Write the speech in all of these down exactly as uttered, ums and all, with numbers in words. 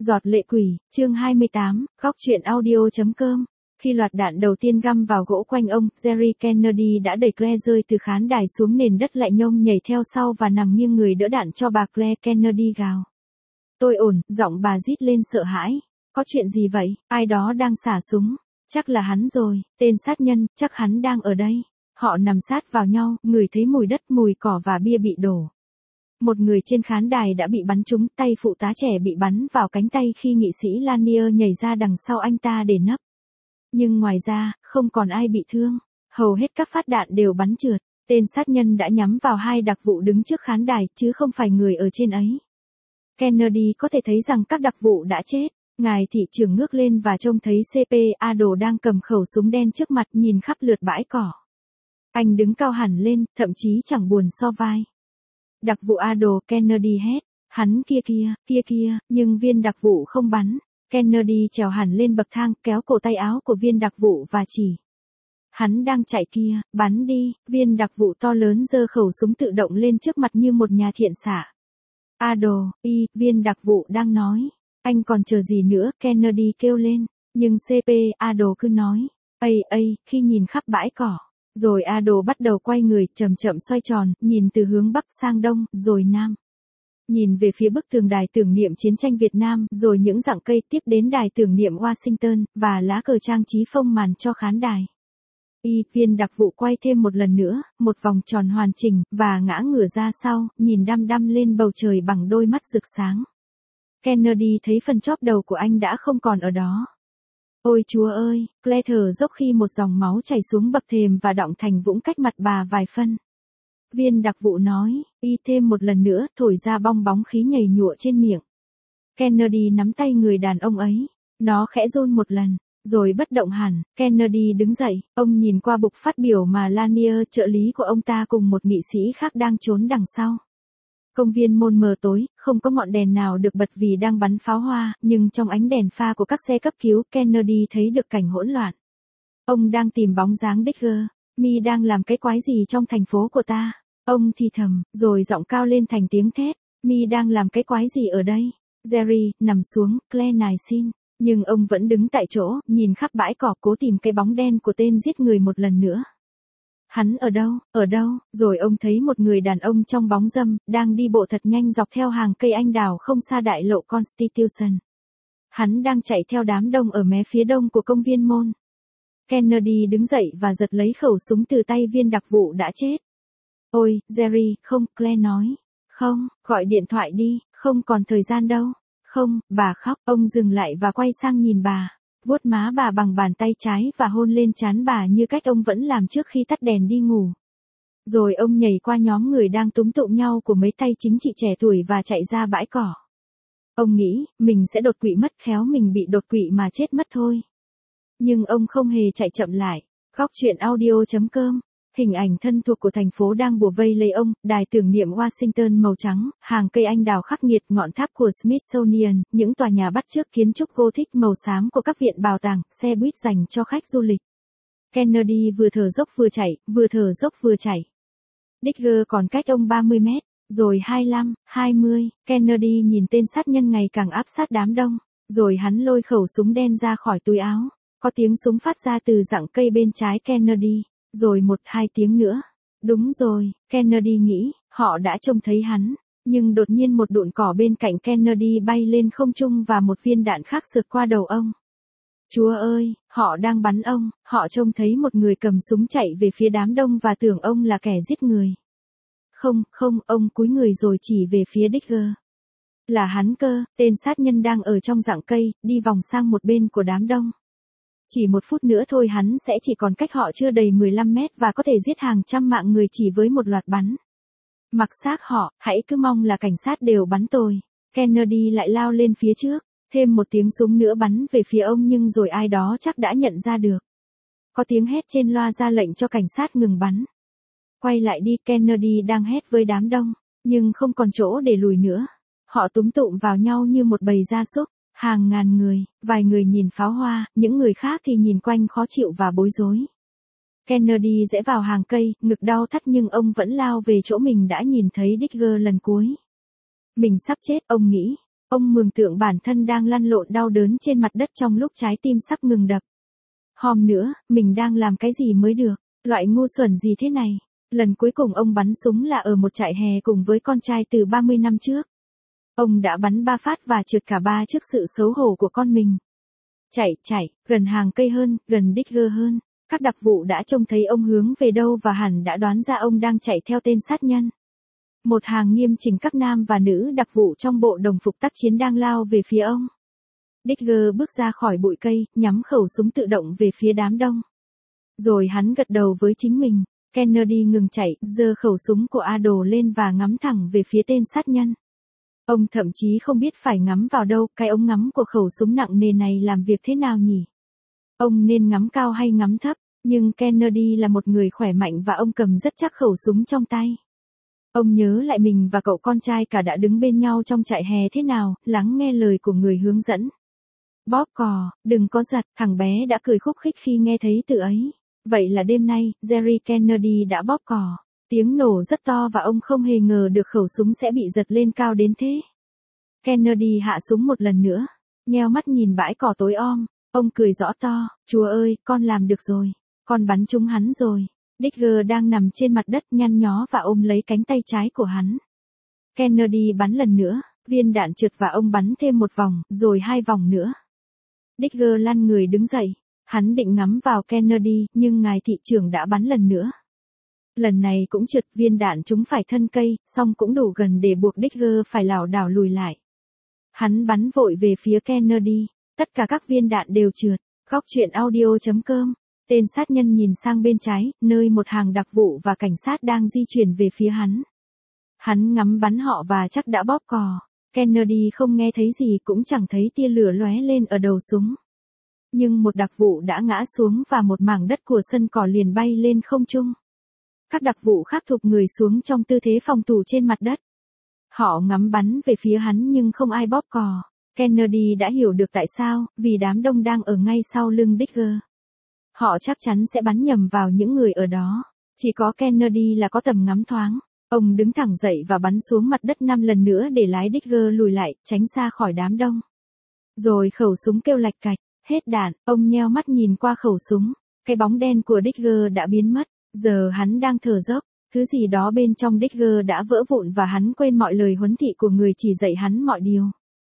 Giọt lệ quỷ, chương hai mươi tám, góc truyện audio.com. Khi loạt đạn đầu tiên găm vào gỗ quanh ông, Jerry Kennedy đã đẩy Claire rơi từ khán đài xuống nền đất, lại nhông nhảy theo sau và nằm nghiêng người đỡ đạn cho bà Claire Kennedy gào. Tôi ổn, giọng bà rít lên sợ hãi. Có chuyện gì vậy? Ai đó đang xả súng. Chắc là hắn rồi, tên sát nhân, chắc hắn đang ở đây. Họ nằm sát vào nhau, ngửi thấy mùi đất, mùi cỏ và bia bị đổ. Một người trên khán đài đã bị bắn trúng, tay phụ tá trẻ bị bắn vào cánh tay khi nghị sĩ Lanier nhảy ra đằng sau anh ta để nấp. Nhưng ngoài ra, không còn ai bị thương. Hầu hết các phát đạn đều bắn trượt. Tên sát nhân đã nhắm vào hai đặc vụ đứng trước khán đài, chứ không phải người ở trên ấy. Kennedy có thể thấy rằng các đặc vụ đã chết. Ngài thị trưởng ngước lên và trông thấy xê pê Ado đang cầm khẩu súng đen trước mặt, nhìn khắp lượt bãi cỏ. Anh đứng cao hẳn lên, thậm chí chẳng buồn so vai. Đặc vụ Ado, Kennedy hét. Hắn kia kia, kia kia, nhưng viên đặc vụ không bắn. Kennedy trèo hẳn lên bậc thang, kéo cổ tay áo của viên đặc vụ và chỉ. Hắn đang chạy kia, bắn đi. Viên đặc vụ to lớn giơ khẩu súng tự động lên trước mặt như một nhà thiện xạ. Ado, y, viên đặc vụ đang nói. Anh còn chờ gì nữa, Kennedy kêu lên. Nhưng xê pê Ado cứ nói. Ây ây, khi nhìn khắp bãi cỏ. Rồi Ado bắt đầu quay người, chậm chậm xoay tròn, nhìn từ hướng Bắc sang Đông, rồi Nam. Nhìn về phía bức tường đài tưởng niệm chiến tranh Việt Nam, rồi những rặng cây, tiếp đến đài tưởng niệm Washington, và lá cờ trang trí phông màn cho khán đài. Y, viên đặc vụ quay thêm một lần nữa, một vòng tròn hoàn chỉnh, và ngã ngửa ra sau, nhìn đăm đăm lên bầu trời bằng đôi mắt rực sáng. Kennedy thấy phần chóp đầu của anh đã không còn ở đó. Ôi Chúa ơi, Claire thở dốc khi một dòng máu chảy xuống bậc thềm và đọng thành vũng cách mặt bà vài phân. Viên đặc vụ nói, y thêm một lần nữa, thổi ra bong bóng khí nhảy nhụa trên miệng. Kennedy nắm tay người đàn ông ấy. Nó khẽ run một lần, rồi bất động hẳn. Kennedy đứng dậy, ông nhìn qua bục phát biểu mà Lanier, trợ lý của ông ta cùng một nghị sĩ khác đang trốn đằng sau. Công viên môn mờ tối, không có ngọn đèn nào được bật vì đang bắn pháo hoa, nhưng trong ánh đèn pha của các xe cấp cứu, Kennedy thấy được cảnh hỗn loạn. Ông đang tìm bóng dáng Digger. Mi đang làm cái quái gì trong thành phố của ta? Ông thì thầm, rồi giọng cao lên thành tiếng thét. Mi đang làm cái quái gì ở đây? Jerry, nằm xuống, Claire nài xin. Nhưng ông vẫn đứng tại chỗ, nhìn khắp bãi cỏ, cố tìm cái bóng đen của tên giết người một lần nữa. Hắn ở đâu, ở đâu? Rồi ông thấy một người đàn ông trong bóng râm, đang đi bộ thật nhanh dọc theo hàng cây anh đào không xa đại lộ Constitution. Hắn đang chạy theo đám đông ở mé phía đông của công viên môn. Kennedy đứng dậy và giật lấy khẩu súng từ tay viên đặc vụ đã chết. Ôi, Jerry, không, Claire nói. Không, gọi điện thoại đi, không còn thời gian đâu. Không, bà khóc. Ông dừng lại và quay sang nhìn bà. Vuốt má bà bằng bàn tay trái và hôn lên trán bà như cách ông vẫn làm trước khi tắt đèn đi ngủ. Rồi ông nhảy qua nhóm người đang túm tụm nhau của mấy tay chính trị trẻ tuổi và chạy ra bãi cỏ. Ông nghĩ, mình sẽ đột quỵ mất, khéo mình bị đột quỵ mà chết mất thôi. Nhưng ông không hề chạy chậm lại. Góc truyện audio.com. Hình ảnh thân thuộc của thành phố đang bủa vây lấy ông, đài tưởng niệm Washington màu trắng, hàng cây anh đào khắc nghiệt, ngọn tháp của Smithsonian, những tòa nhà bắt chước kiến trúc Gothic màu xám của các viện bảo tàng, xe buýt dành cho khách du lịch. Kennedy vừa thở dốc vừa chạy, vừa thở dốc vừa chạy. Digger còn cách ông ba mươi mét, rồi hai mươi lăm, hai mươi, Kennedy nhìn tên sát nhân ngày càng áp sát đám đông, rồi hắn lôi khẩu súng đen ra khỏi túi áo. Có tiếng súng phát ra từ rặng cây bên trái Kennedy. Rồi một hai tiếng nữa. Đúng rồi, Kennedy nghĩ, họ đã trông thấy hắn. Nhưng đột nhiên một đụn cỏ bên cạnh Kennedy bay lên không trung và một viên đạn khác sượt qua đầu ông. Chúa ơi, họ đang bắn ông. Họ trông thấy một người cầm súng chạy về phía đám đông và tưởng ông là kẻ giết người. Không, không, ông cúi người rồi chỉ về phía Digger. Là hắn cơ, tên sát nhân đang ở trong rặng cây, đi vòng sang một bên của đám đông. Chỉ một phút nữa thôi hắn sẽ chỉ còn cách họ chưa đầy mười lăm mét và có thể giết hàng trăm mạng người chỉ với một loạt bắn. Mặc xác họ, hãy cứ mong là cảnh sát đều bắn tôi. Kennedy lại lao lên phía trước, thêm một tiếng súng nữa bắn về phía ông nhưng rồi ai đó chắc đã nhận ra được. Có tiếng hét trên loa ra lệnh cho cảnh sát ngừng bắn. Quay lại đi, Kennedy đang hét với đám đông, nhưng không còn chỗ để lùi nữa. Họ túm tụm vào nhau như một bầy gia súc. Hàng ngàn người, vài người nhìn pháo hoa, những người khác thì nhìn quanh khó chịu và bối rối. Kennedy rẽ vào hàng cây, ngực đau thắt nhưng ông vẫn lao về chỗ mình đã nhìn thấy Digger lần cuối. Mình sắp chết, ông nghĩ. Ông mường tượng bản thân đang lăn lộn đau đớn trên mặt đất trong lúc trái tim sắp ngừng đập. Hòm nữa, mình đang làm cái gì mới được, loại ngu xuẩn gì thế này. Lần cuối cùng ông bắn súng là ở một trại hè cùng với con trai từ ba mươi năm trước. Ông đã bắn ba phát và trượt cả ba trước sự xấu hổ của con mình. Chạy, chạy, gần hàng cây hơn, gần Digger hơn. Các đặc vụ đã trông thấy ông hướng về đâu và hẳn đã đoán ra ông đang chạy theo tên sát nhân. Một hàng nghiêm chỉnh các nam và nữ đặc vụ trong bộ đồng phục tác chiến đang lao về phía ông. Digger bước ra khỏi bụi cây, nhắm khẩu súng tự động về phía đám đông. Rồi hắn gật đầu với chính mình. Kennedy ngừng chạy, giơ khẩu súng của Adolf lên và ngắm thẳng về phía tên sát nhân. Ông thậm chí không biết phải ngắm vào đâu, cái ống ngắm của khẩu súng nặng nề này làm việc thế nào nhỉ? Ông nên ngắm cao hay ngắm thấp, nhưng Kennedy là một người khỏe mạnh và ông cầm rất chắc khẩu súng trong tay. Ông nhớ lại mình và cậu con trai cả đã đứng bên nhau trong trại hè thế nào, lắng nghe lời của người hướng dẫn. Bóp cò, đừng có giật, thằng bé đã cười khúc khích khi nghe thấy từ ấy. Vậy là đêm nay, Jerry Kennedy đã bóp cò. Tiếng nổ rất to và ông không hề ngờ được khẩu súng sẽ bị giật lên cao đến thế. Kennedy hạ súng một lần nữa, nheo mắt nhìn bãi cỏ tối om, ông cười rõ to, Chúa ơi, con làm được rồi, con bắn trúng hắn rồi. Digger đang nằm trên mặt đất nhăn nhó và ôm lấy cánh tay trái của hắn. Kennedy bắn lần nữa, viên đạn trượt và ông bắn thêm một vòng, rồi hai vòng nữa. Digger lăn người đứng dậy, hắn định ngắm vào Kennedy, nhưng ngài thị trưởng đã bắn lần nữa. Lần này cũng trượt, viên đạn trúng phải thân cây, song cũng đủ gần để buộc Digger phải lảo đảo lùi lại. Hắn bắn vội về phía Kennedy, tất cả các viên đạn đều trượt. Góc truyện audio chấm com. Tên sát nhân nhìn sang bên trái, nơi một hàng đặc vụ và cảnh sát đang di chuyển về phía hắn. Hắn ngắm bắn họ và chắc đã bóp cò. Kennedy không nghe thấy gì, cũng chẳng thấy tia lửa lóe lên ở đầu súng. Nhưng một đặc vụ đã ngã xuống và một mảng đất của sân cỏ liền bay lên không trung. Các đặc vụ khác thụp người xuống trong tư thế phòng thủ trên mặt đất. Họ ngắm bắn về phía hắn nhưng không ai bóp cò. Kennedy đã hiểu được tại sao, vì đám đông đang ở ngay sau lưng Digger. Họ chắc chắn sẽ bắn nhầm vào những người ở đó. Chỉ có Kennedy là có tầm ngắm thoáng. Ông đứng thẳng dậy và bắn xuống mặt đất năm lần nữa để lái Digger lùi lại, tránh xa khỏi đám đông. Rồi khẩu súng kêu lạch cạch, hết đạn, ông nheo mắt nhìn qua khẩu súng. Cái bóng đen của Digger đã biến mất, giờ hắn đang thở dốc. Thứ gì đó bên trong Digger đã vỡ vụn và hắn quên mọi lời huấn thị của người chỉ dạy hắn mọi điều.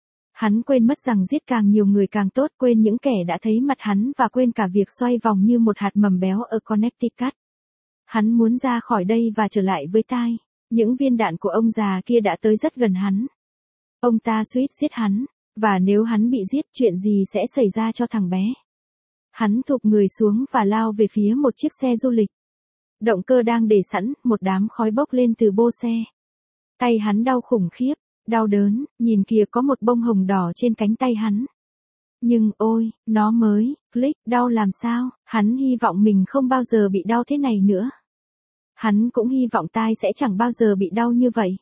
Hắn quên mất rằng giết càng nhiều người càng tốt, quên những kẻ đã thấy mặt hắn và quên cả việc xoay vòng như một hạt mầm béo ở Connecticut. Hắn muốn ra khỏi đây và trở lại với tai. Những viên đạn của ông già kia đã tới rất gần hắn. Ông ta suýt giết hắn, và nếu hắn bị giết, chuyện gì sẽ xảy ra cho thằng bé? Hắn thụp người xuống và lao về phía một chiếc xe du lịch. Động cơ đang để sẵn, một đám khói bốc lên từ bô xe. Tay hắn đau khủng khiếp, đau đớn, nhìn kìa có một bông hồng đỏ trên cánh tay hắn. Nhưng ôi, nó mới, click, đau làm sao, hắn hy vọng mình không bao giờ bị đau thế này nữa. Hắn cũng hy vọng tai sẽ chẳng bao giờ bị đau như vậy.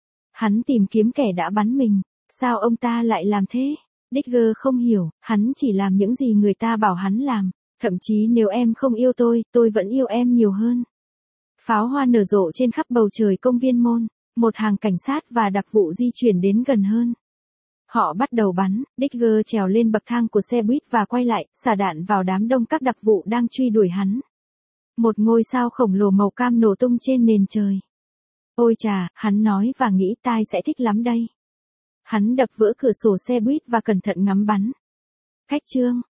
Hắn tìm kiếm kẻ đã bắn mình, sao ông ta lại làm thế? Digger không hiểu, hắn chỉ làm những gì người ta bảo hắn làm, thậm chí nếu em không yêu tôi, tôi vẫn yêu em nhiều hơn. Pháo hoa nở rộ trên khắp bầu trời công viên môn, một hàng cảnh sát và đặc vụ di chuyển đến gần hơn. Họ bắt đầu bắn, Digger trèo lên bậc thang của xe buýt và quay lại, xả đạn vào đám đông các đặc vụ đang truy đuổi hắn. Một ngôi sao khổng lồ màu cam nổ tung trên nền trời. Ôi chà, hắn nói và nghĩ tai sẽ thích lắm đây. Hắn đập vỡ cửa sổ xe buýt và cẩn thận ngắm bắn. Cách chương